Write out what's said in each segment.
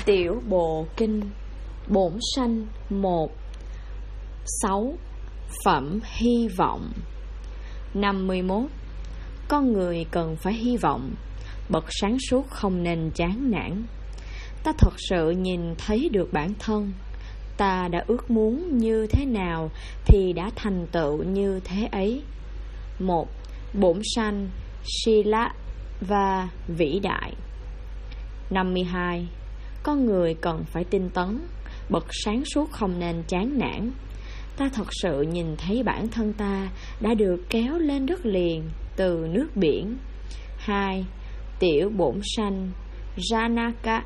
Tiểu Bộ Kinh Bổn Sanh 1. 6. Phẩm hy vọng. 51. Con người cần phải hy vọng. Bậc sáng suốt không nên chán nản. Ta thật sự nhìn thấy được bản thân. Ta đã ước muốn như thế nào thì đã thành tựu như thế ấy. 1. Bổn sanh Sila và vĩ đại. 52. Con người cần phải tinh tấn. Bậc sáng suốt không nên chán nản. Ta thật sự nhìn thấy bản thân ta đã được kéo lên đất liền từ nước biển. 2. Tiểu bổn sanh Janaka.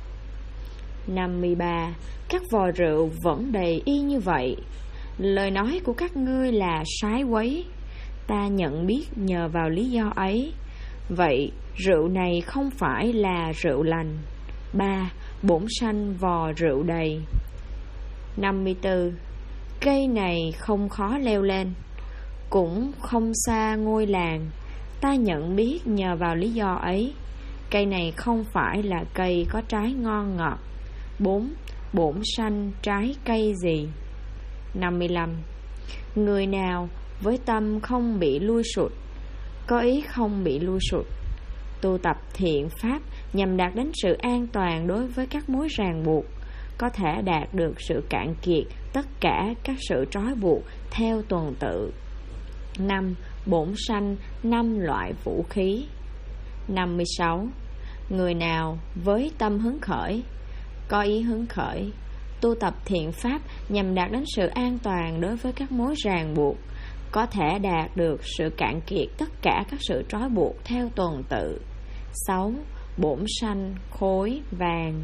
53. Các vò rượu vẫn đầy y như vậy. Lời nói của các ngươi là sái quấy. Ta nhận biết nhờ vào lý do ấy. Vậy rượu này không phải là rượu lành. 3. Bổn sanh vò rượu đầy. 54. Cây này không khó leo lên, cũng không xa ngôi làng. Ta nhận biết nhờ vào lý do ấy. Cây này không phải là cây có trái ngon ngọt. 4. Bổn sanh trái cây gì? 55. Người nào với tâm không bị lui sụt, có ý không bị lui sụt, tu tập thiện pháp nhằm đạt đến sự an toàn đối với các mối ràng buộc, có thể đạt được sự cạn kiệt tất cả các sự trói buộc theo tuần tự. 5. Bổn sanh 5 loại vũ khí. 56. Người nào với tâm hứng khởi, có ý hứng khởi, tu tập thiện pháp nhằm đạt đến sự an toàn đối với các mối ràng buộc, có thể đạt được sự cạn kiệt tất cả các sự trói buộc theo tuần tự. 6. Bổn sanh khối vàng.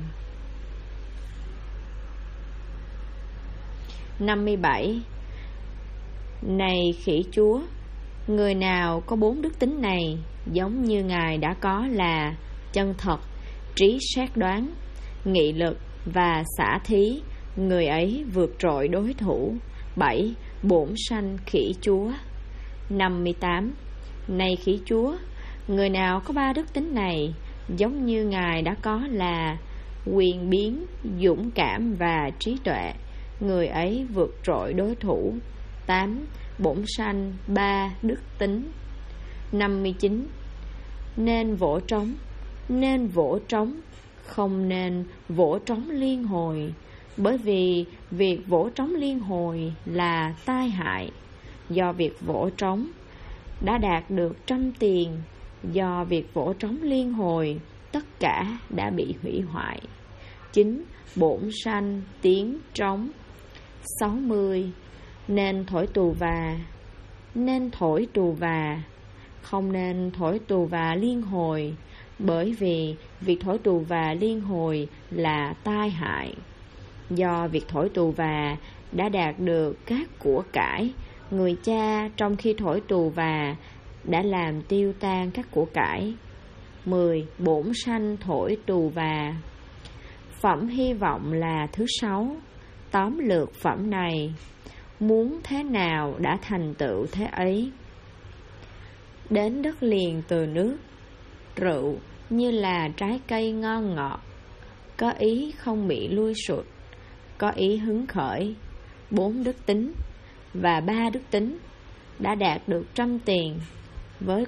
57. Này khỉ chúa, người nào có 4 đức tính này, giống như Ngài đã có là chân thật, trí xét đoán, nghị lực và xả thí, người ấy vượt trội đối thủ. 7. Bổn sanh khỉ chúa. 58. Này khỉ chúa, người nào có 3 đức tính này, giống như Ngài đã có là quyền biến, dũng cảm và trí tuệ, người ấy vượt trội đối thủ. 8. Bổn sanh 3 đức tính. 59. Nên vỗ trống, nên vỗ trống, không nên vỗ trống liên hồi, bởi vì việc vỗ trống liên hồi là tai hại. Do việc vỗ trống đã đạt được trăm tiền, do việc vỗ trống liên hồi tất cả đã bị hủy hoại. 9. Bổn sanh tiếng trống. 60. Nên thổi tù và, nên thổi tù và, không nên thổi tù và liên hồi, bởi vì việc thổi tù và liên hồi là tai hại. Do việc thổi tù và đã đạt được các của cải, người cha trong khi thổi tù và đã làm tiêu tan các của cải. 10. Bổn sanh thổi tù và. Phẩm hy vọng là thứ 6. Tóm lược phẩm này, muốn thế nào đã thành tựu thế ấy. Đến đất liền từ nước, rượu như là trái cây ngon ngọt, có ý không bị lui sụt, có ý hứng khởi, 4 đức tính và 3 đức tính, đã đạt được trăm tiền với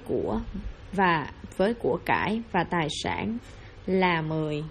của cải và tài sản là 10.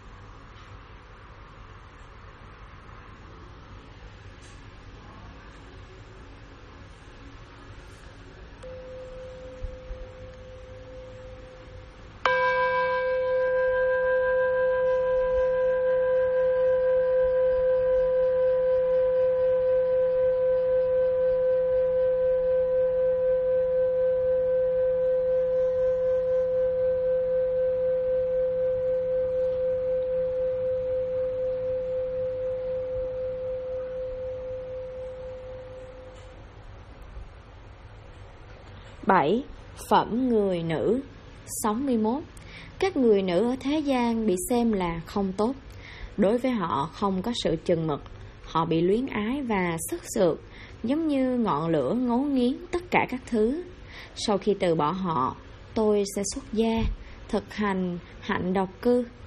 Bảy. Phẩm người nữ. 61. Các người nữ ở thế gian bị xem là không tốt. Đối với họ không có sự chừng mực. Họ bị luyến ái và sức sượt, giống như ngọn lửa ngấu nghiến tất cả các thứ. Sau khi từ bỏ họ, tôi sẽ xuất gia, thực hành hạnh độc cư.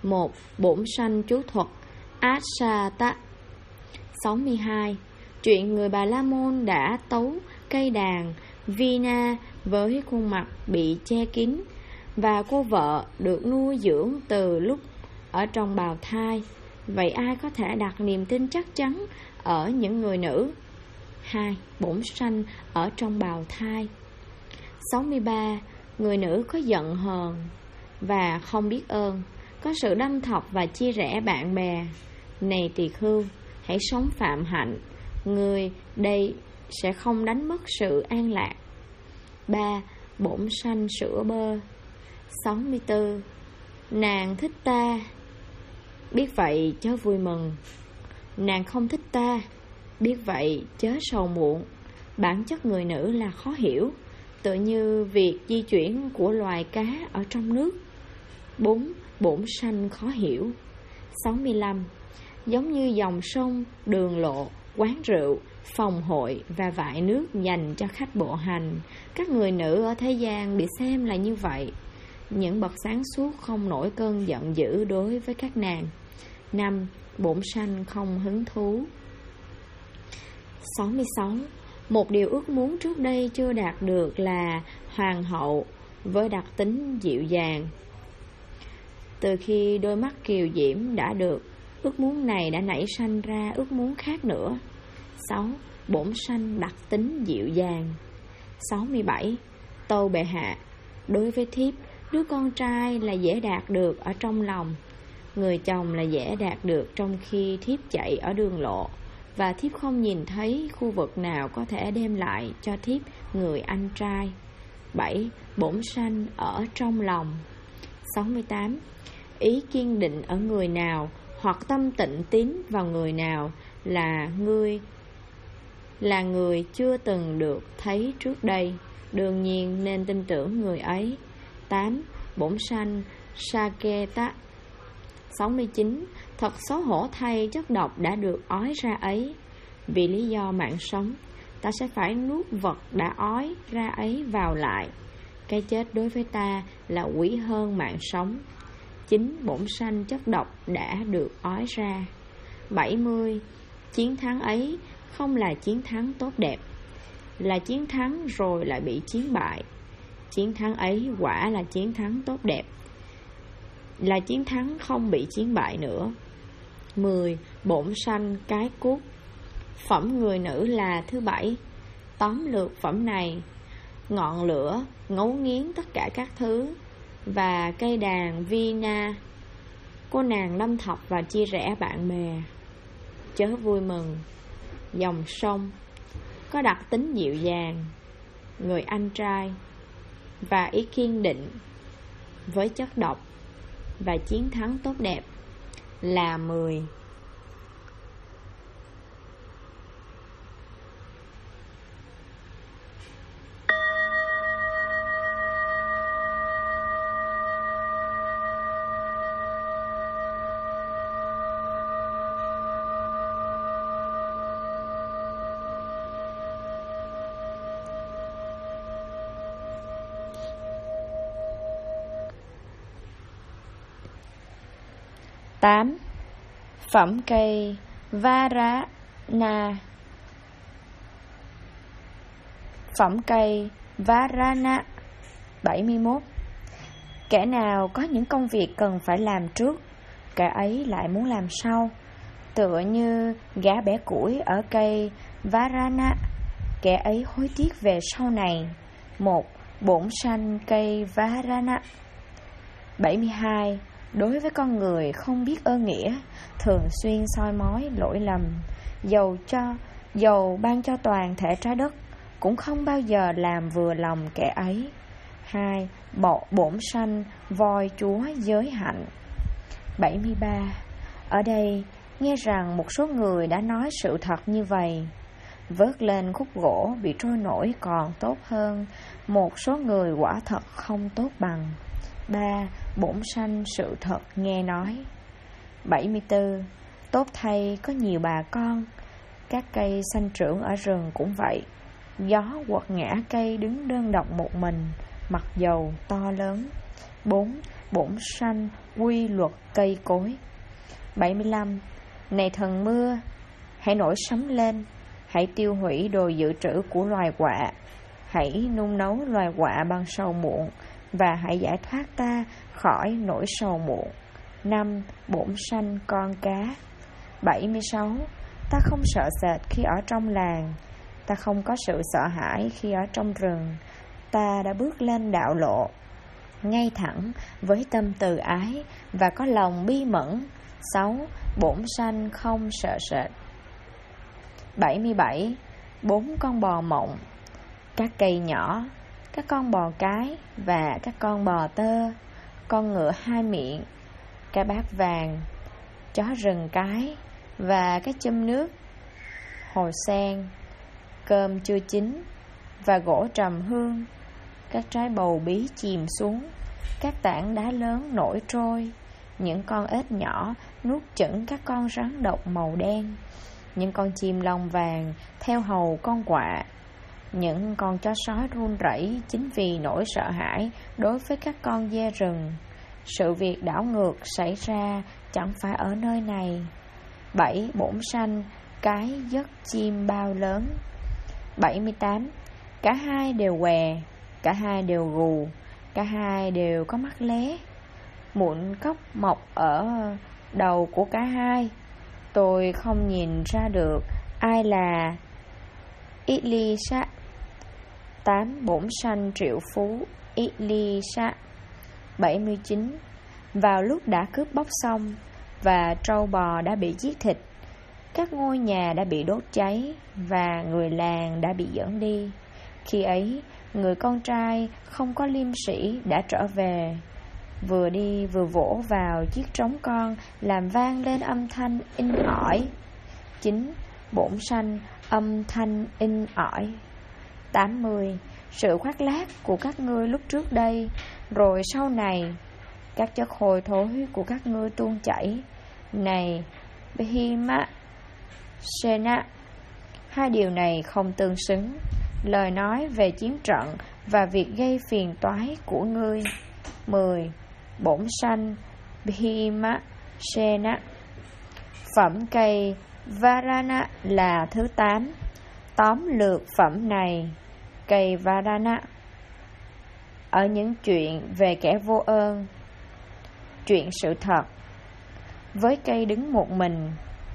1. Bổn sanh chú thuật Asata. 62. Chuyện người Bà La Môn đã tấu cây đàn Vina với khuôn mặt bị che kín, và cô vợ được nuôi dưỡng từ lúc ở trong bào thai. Vậy ai có thể đặt niềm tin chắc chắn ở những người nữ? 2. Bổn sanh ở trong bào thai. 63. Người nữ có giận hờn và không biết ơn, có sự đâm thọc và chia rẽ bạn bè. Này tỳ khưu, hãy sống phạm hạnh, người đây sẽ không đánh mất sự an lạc. 3. Bổn sanh sữa bơ. 64. Nàng thích ta, biết vậy chớ vui mừng. Nàng không thích ta, biết vậy chớ sầu muộn. Bản chất người nữ là khó hiểu, tựa như việc di chuyển của loài cá ở trong nước. 4. Bổn sanh khó hiểu. 65. Giống như dòng sông, đường lộ, quán rượu, phòng hội và vại nước dành cho khách bộ hành, các người nữ ở thế gian bị xem là như vậy. Những bậc sáng suốt không nổi cơn giận dữ đối với các nàng. 5. Bổn sanh không hứng thú. 66. Một điều ước muốn trước đây chưa đạt được là hoàng hậu với đặc tính dịu dàng. Từ khi đôi mắt kiều diễm đã được, ước muốn này đã nảy sanh ra ước muốn khác nữa. 6. Bổn sanh đặc tính dịu dàng. 67. Tâu bệ hạ, đối với thiếp, đứa con trai là dễ đạt được ở trong lòng, người chồng là dễ đạt được trong khi thiếp chạy ở đường lộ, và thiếp không nhìn thấy khu vực nào có thể đem lại cho thiếp người anh trai. 7. Bổn sanh ở trong lòng. 68. Ý kiên định ở người nào hoặc tâm tịnh tín vào người nào là người chưa từng được thấy trước đây, đương nhiên nên tin tưởng người ấy. 8. Bổn sanh Saketa. 69. Thật xấu hổ thay chất độc đã được ói ra ấy. Vì lý do mạng sống, ta sẽ phải nuốt vật đã ói ra ấy vào lại. Cái chết đối với ta là quý hơn mạng sống. 9. Bổn sanh chất độc đã được ói ra. 70. Chiến thắng ấy không là chiến thắng tốt đẹp, là chiến thắng rồi lại bị chiến bại. Chiến thắng ấy quả là chiến thắng tốt đẹp, là chiến thắng không bị chiến bại nữa. 10. Bổn sanh cái cuốc. Phẩm người nữ là thứ 7. Tóm lược phẩm này: ngọn lửa ngấu nghiến tất cả các thứ, và cây đàn Vina, cô nàng lâm thọc và chia rẽ bạn bè, chớ vui mừng. Dòng sông có đặc tính dịu dàng, người anh trai, và ý kiên định với chất độc, và chiến thắng tốt đẹp là 10. Tám. Phẩm cây Varana. Phẩm cây Varana. 71. Kẻ nào có những công việc cần phải làm trước, kẻ ấy lại muốn làm sau. Tựa như gã bẻ củi ở cây Varana, kẻ ấy hối tiếc về sau này. 1. Bổn sanh cây Varana. 72. Đối với con người không biết ơn nghĩa, thường xuyên soi mói lỗi lầm, dầu ban cho toàn thể trái đất, cũng không bao giờ làm vừa lòng kẻ ấy. 2. Bổn sanh voi chúa giới hạnh. 73. Ở đây nghe rằng một số người đã nói sự thật như vậy: vớt lên khúc gỗ bị trôi nổi còn tốt hơn, một số người quả thật không tốt bằng. 3. Bổn sanh sự thật nghe nói. 74. Tốt thay có nhiều bà con. Các cây sanh trưởng ở rừng cũng vậy. Gió quật ngã cây đứng đơn độc một mình, mặc dầu to lớn. 4. bổn sanh quy luật cây cối. 75. Này thần mưa, hãy nổi sấm lên, hãy tiêu hủy đồ dự trữ của loài quạ, hãy nung nấu loài quạ bằng sầu muộn, và hãy giải thoát ta khỏi nỗi sầu muộn. 5. Bổn sanh con cá. 76. Ta không sợ sệt khi ở trong làng, ta không có sự sợ hãi khi ở trong rừng, ta đã bước lên đạo lộ ngay thẳng với tâm từ ái và có lòng bi mẫn. 6. Bổn sanh không sợ sệt. 77. 4 con bò mộng, các cây nhỏ, các con bò cái và các con bò tơ, con ngựa 2 miệng, cái bát vàng, chó rừng cái và cái chum nước, hồ sen, cơm chưa chín và gỗ trầm hương, các trái bầu bí chìm xuống, các tảng đá lớn nổi trôi, những con ếch nhỏ nuốt chửng các con rắn độc màu đen, những con chim lông vàng theo hầu con quạ, những con chó sói run rẩy chính vì nỗi sợ hãi đối với các con dê rừng. Sự việc đảo ngược xảy ra chẳng phải ở nơi này. 7. Bổn sanh cái giấc chim bao lớn. 78. Cả hai đều què, cả hai đều gù, cả hai đều có mắt lé. Mụn cóc mọc ở đầu của cả hai. Tôi không nhìn ra được ai là Elisa. 8. Bổn sanh triệu phú Elisa. 79. Vào lúc đã cướp bóc xong và trâu bò đã bị giết thịt, các ngôi nhà đã bị đốt cháy và người làng đã bị dẫn đi, khi ấy người con trai không có liêm sĩ đã trở về, vừa đi vừa vỗ vào chiếc trống con làm vang lên âm thanh in ỏi. 9. Bổn sanh âm thanh in ỏi. 80. Sự khoác lác của các ngươi lúc trước đây, rồi sau này các chất hôi thối của các ngươi tuôn chảy. Này Behima Sena, hai điều này không tương xứng. Lời nói về chiến trận và việc gây phiền toái của ngươi. 10. Bổn sanh Behima Sena. Phẩm cây Varana là thứ 8. Tóm lược phẩm này, cây Varana ở những chuyện về kẻ vô ơn, chuyện sự thật, với cây đứng một mình,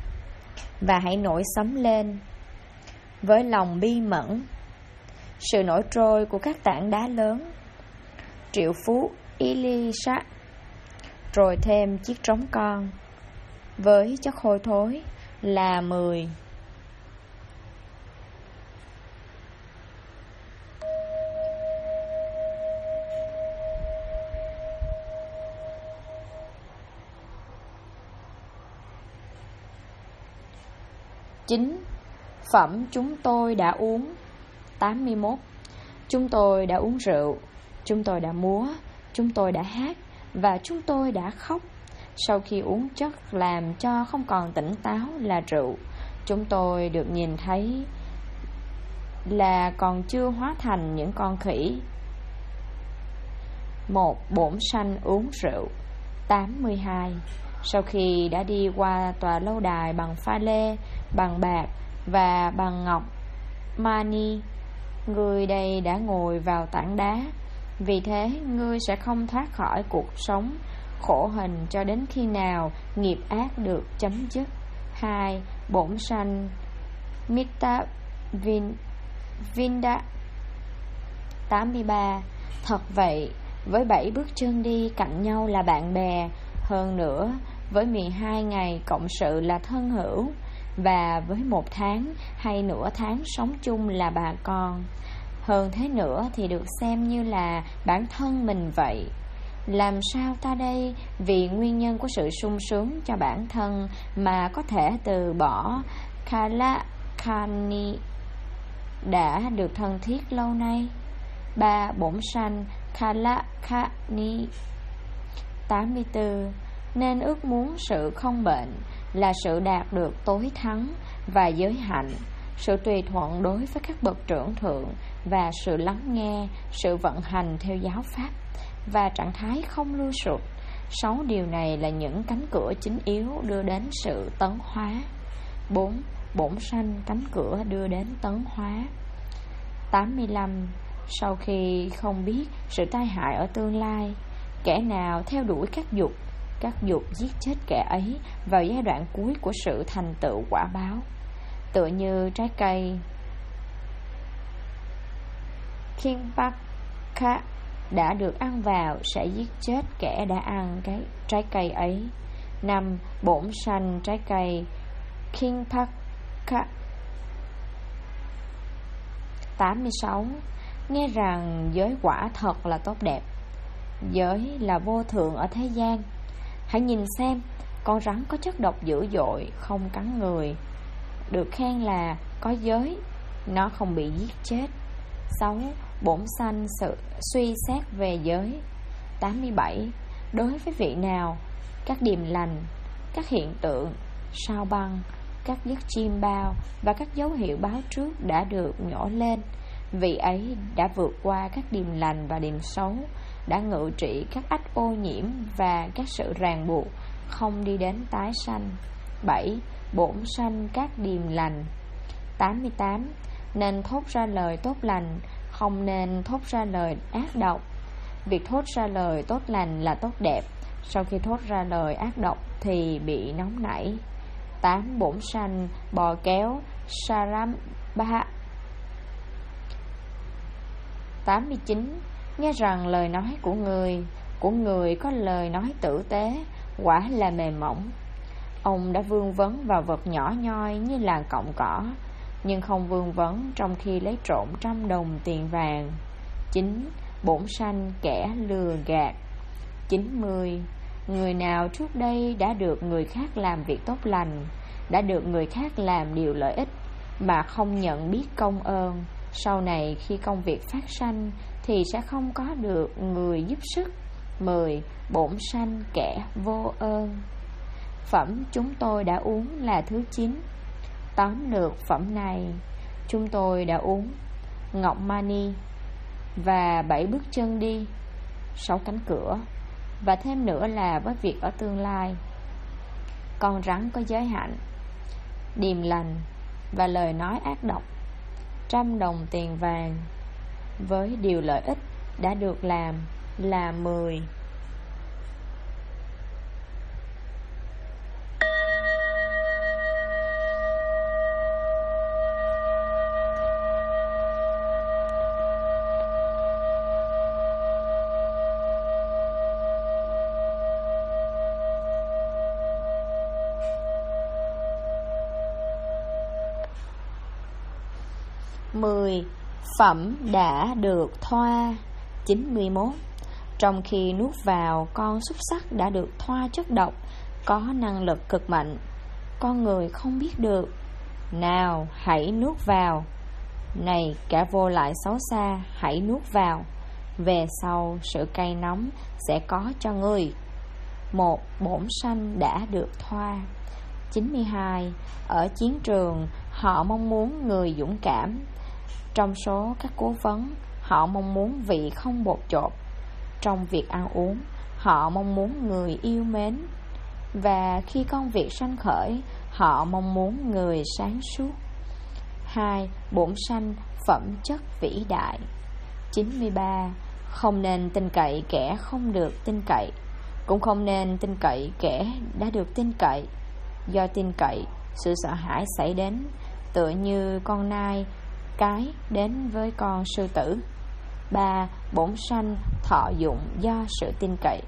và hãy nổi sấm lên với lòng bi mẫn, sự nổi trôi của các tảng đá lớn, triệu phú Elisa, rồi thêm chiếc trống con với chất hôi thối là 10. Chính phẩm chúng tôi đã uống. 81. Chúng tôi đã uống rượu, chúng tôi đã múa, chúng tôi đã hát và chúng tôi đã khóc. Sau khi uống chất làm cho không còn tỉnh táo là rượu, chúng tôi được nhìn thấy là còn chưa hóa thành những con khỉ. 1. Bổn sanh uống rượu. 82. Sau khi đã đi qua tòa lâu đài bằng pha lê, bằng bạc và bằng ngọc mani, người đây đã ngồi vào tảng đá. Vì thế ngươi sẽ không thoát khỏi cuộc sống khổ hình cho đến khi nào nghiệp ác được chấm dứt. 2. Bổn sanh Mita Vinda. 83. Thật vậy, với 7 bước chân đi cạnh nhau là bạn bè, hơn nữa với 12 ngày cộng sự là thân hữu, và với 1 tháng hay nửa tháng sống chung là bà con. Hơn thế nữa thì được xem như là bản thân mình vậy. Làm sao ta đây vì nguyên nhân của sự sung sướng cho bản thân mà có thể từ bỏ Kalakani đã được thân thiết lâu nay? 3. Bổn sanh Kalakani. 84. Nên ước muốn sự không bệnh là sự đạt được tối thắng và giới hạnh, sự tùy thuận đối với các bậc trưởng thượng và sự lắng nghe, sự vận hành theo giáo pháp. và trạng thái không lưu sụt. 6 điều này là những cánh cửa chính yếu đưa đến sự tấn hóa. 4. Bổn sanh cánh cửa đưa đến tấn hóa. 85. Sau khi không biết sự tai hại ở tương lai, kẻ nào theo đuổi các dục giết chết kẻ ấy vào giai đoạn cuối của sự thành tựu quả báo. Tựa như trái cây Kinpaka đã được ăn vào sẽ giết chết kẻ đã ăn cái trái cây ấy. 5. Bổn sanh trái cây Kinpaka. 86. Nghe rằng giới quả thật là tốt đẹp, giới là vô thượng ở thế gian. Hãy nhìn xem, con rắn có chất độc dữ dội, không cắn người, được khen là có giới, nó không bị giết chết. 6. Bổn sanh sự suy xét về giới. 87. Đối với vị nào, các điềm lành, các hiện tượng, sao băng, các giấc chim bao và các dấu hiệu báo trước đã được nhổ lên, vị ấy đã vượt qua các điềm lành và điềm xấu, đã ngự trị các ách ô nhiễm và các sự ràng buộc, không đi đến tái sanh. 7. Bổn sanh các điềm lành. 88. Nên thốt ra lời tốt lành, không nên thốt ra lời ác độc. Việc thốt ra lời tốt lành là tốt đẹp, sau khi thốt ra lời ác độc thì bị nóng nảy. 8. Bổn sanh bò kéo Sarambha. 89. Nghe rằng lời nói của người có lời nói tử tế, quả là mềm mỏng. Ông đã vương vấn vào vật nhỏ nhoi như là cọng cỏ, nhưng không vương vấn trong khi lấy trộm 100 đồng tiền vàng. 9. Bổn sanh kẻ lừa gạt. 90. Người nào trước đây đã được người khác làm việc tốt lành, đã được người khác làm điều lợi ích mà không nhận biết công ơn, sau này khi công việc phát sanh thì sẽ không có được người giúp sức. 10. Bổn sanh kẻ vô ơn. Phẩm chúng tôi đã uống là thứ 9. Tóm lược phẩm này, chúng tôi đã uống Ngọc Mani và 7 bước chân đi, 6 cánh cửa, và thêm nữa là với việc ở tương lai, con rắn có giới hạnh, điềm lành và lời nói ác độc, 100 đồng tiền vàng với điều lợi ích đã được làm là 10. Phẩm đã được thoa. 91. Trong khi nuốt vào, con xúc xắc đã được thoa chất độc, có năng lực cực mạnh, con người không biết được. Nào, hãy nuốt vào. Này, cả vô lại xấu xa, hãy nuốt vào. Về sau, sự cay nóng sẽ có cho ngươi. 1. Bổn sanh đã được thoa. 92. Ở chiến trường, họ mong muốn người dũng cảm. Trong số các cố vấn, họ mong muốn vị không bột chộp. Trong việc ăn uống, họ mong muốn người yêu mến. Và khi công việc sanh khởi, họ mong muốn người sáng suốt. 2. Bổn sanh phẩm chất vĩ đại. 93. Không nên tin cậy kẻ không được tin cậy, cũng không nên tin cậy kẻ đã được tin cậy. Do tin cậy, sự sợ hãi xảy đến, tựa như con nai cái đến với con sư tử. 3. Bổn sanh thọ dụng do sự tin cậy.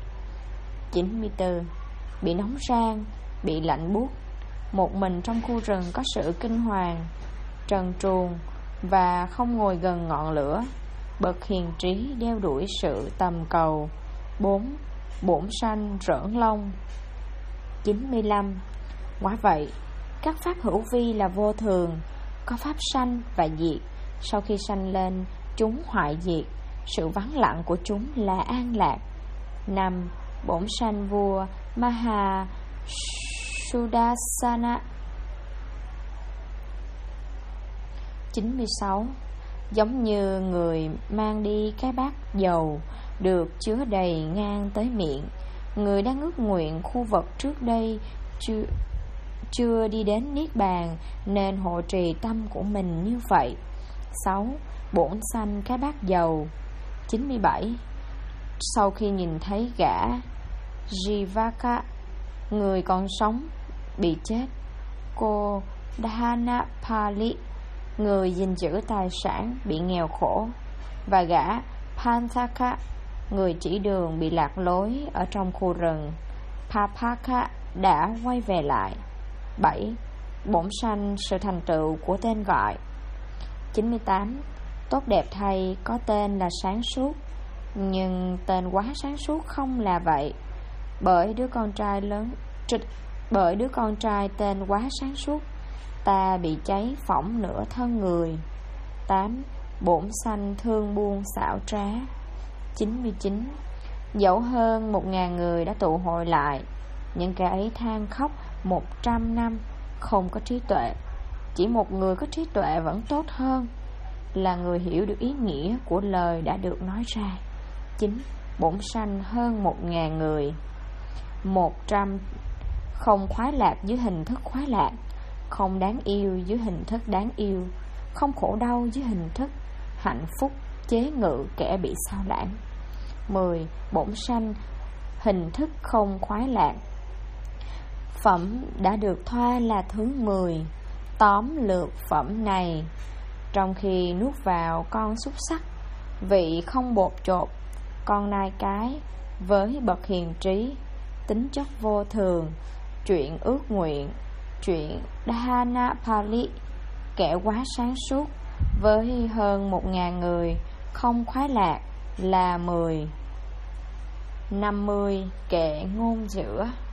94. Bị nóng rang, bị lạnh buốt, một mình trong khu rừng có sự kinh hoàng, trần truồng và không ngồi gần ngọn lửa, bậc hiền trí đeo đuổi sự tầm cầu. 4. Bổn sanh rỡn lông. 95. Quả vậy, các pháp hữu vi là vô thường, có pháp sanh và diệt. Sau khi sanh lên, chúng hoại diệt. Sự vắng lặng của chúng là an lạc. 5. Bổn sanh vua Maha Sudasana. 96. Giống như người mang đi cái bát dầu, được chứa đầy ngang tới miệng. Người đang ước nguyện khu vực trước đây chưa đi đến Niết Bàn, nên hộ trì tâm của mình như vậy. 6. Bổn sanh cái bát dầu. 97. Sau khi nhìn thấy gã Jivaka, người còn sống, bị chết, cô Dhanapali, người gìn giữ tài sản, bị nghèo khổ, và gã Panthaka, người chỉ đường, bị lạc lối ở trong khu rừng, Papaka, đã quay về lại. 7. Bổn sanh sự thành tựu của tên gọi. 98. Tốt đẹp thay, có tên là sáng suốt, nhưng tên quá sáng suốt không là vậy, bởi đứa con trai tên quá sáng suốt, ta bị cháy phỏng nửa thân người. 8. Bổn sanh thương buôn xảo trá. 99. Dẫu hơn 1000 người đã tụ hội lại, những kẻ ấy than khóc 100 năm không có trí tuệ. Chỉ một người có trí tuệ vẫn tốt hơn, là người hiểu được ý nghĩa của lời đã được nói ra. 9. Bổn sanh hơn 1000 người. 100. Không khoái lạc dưới hình thức khoái lạc, không đáng yêu dưới hình thức đáng yêu, không khổ đau dưới hình thức hạnh phúc chế ngự kẻ bị sao lãng. 10. Bổn sanh hình thức không khoái lạc. Phẩm đã được thoa là thứ 10. Tóm lược phẩm này: trong khi nuốt vào con xúc sắc, vị không bột chột, con nai cái, với bậc hiền trí, tính chất vô thường, chuyện ước nguyện, chuyện Dhanapali, kẻ quá sáng suốt, với hơn 1000 người, không khoái lạc là 10. 50. Kệ ngôn giữa.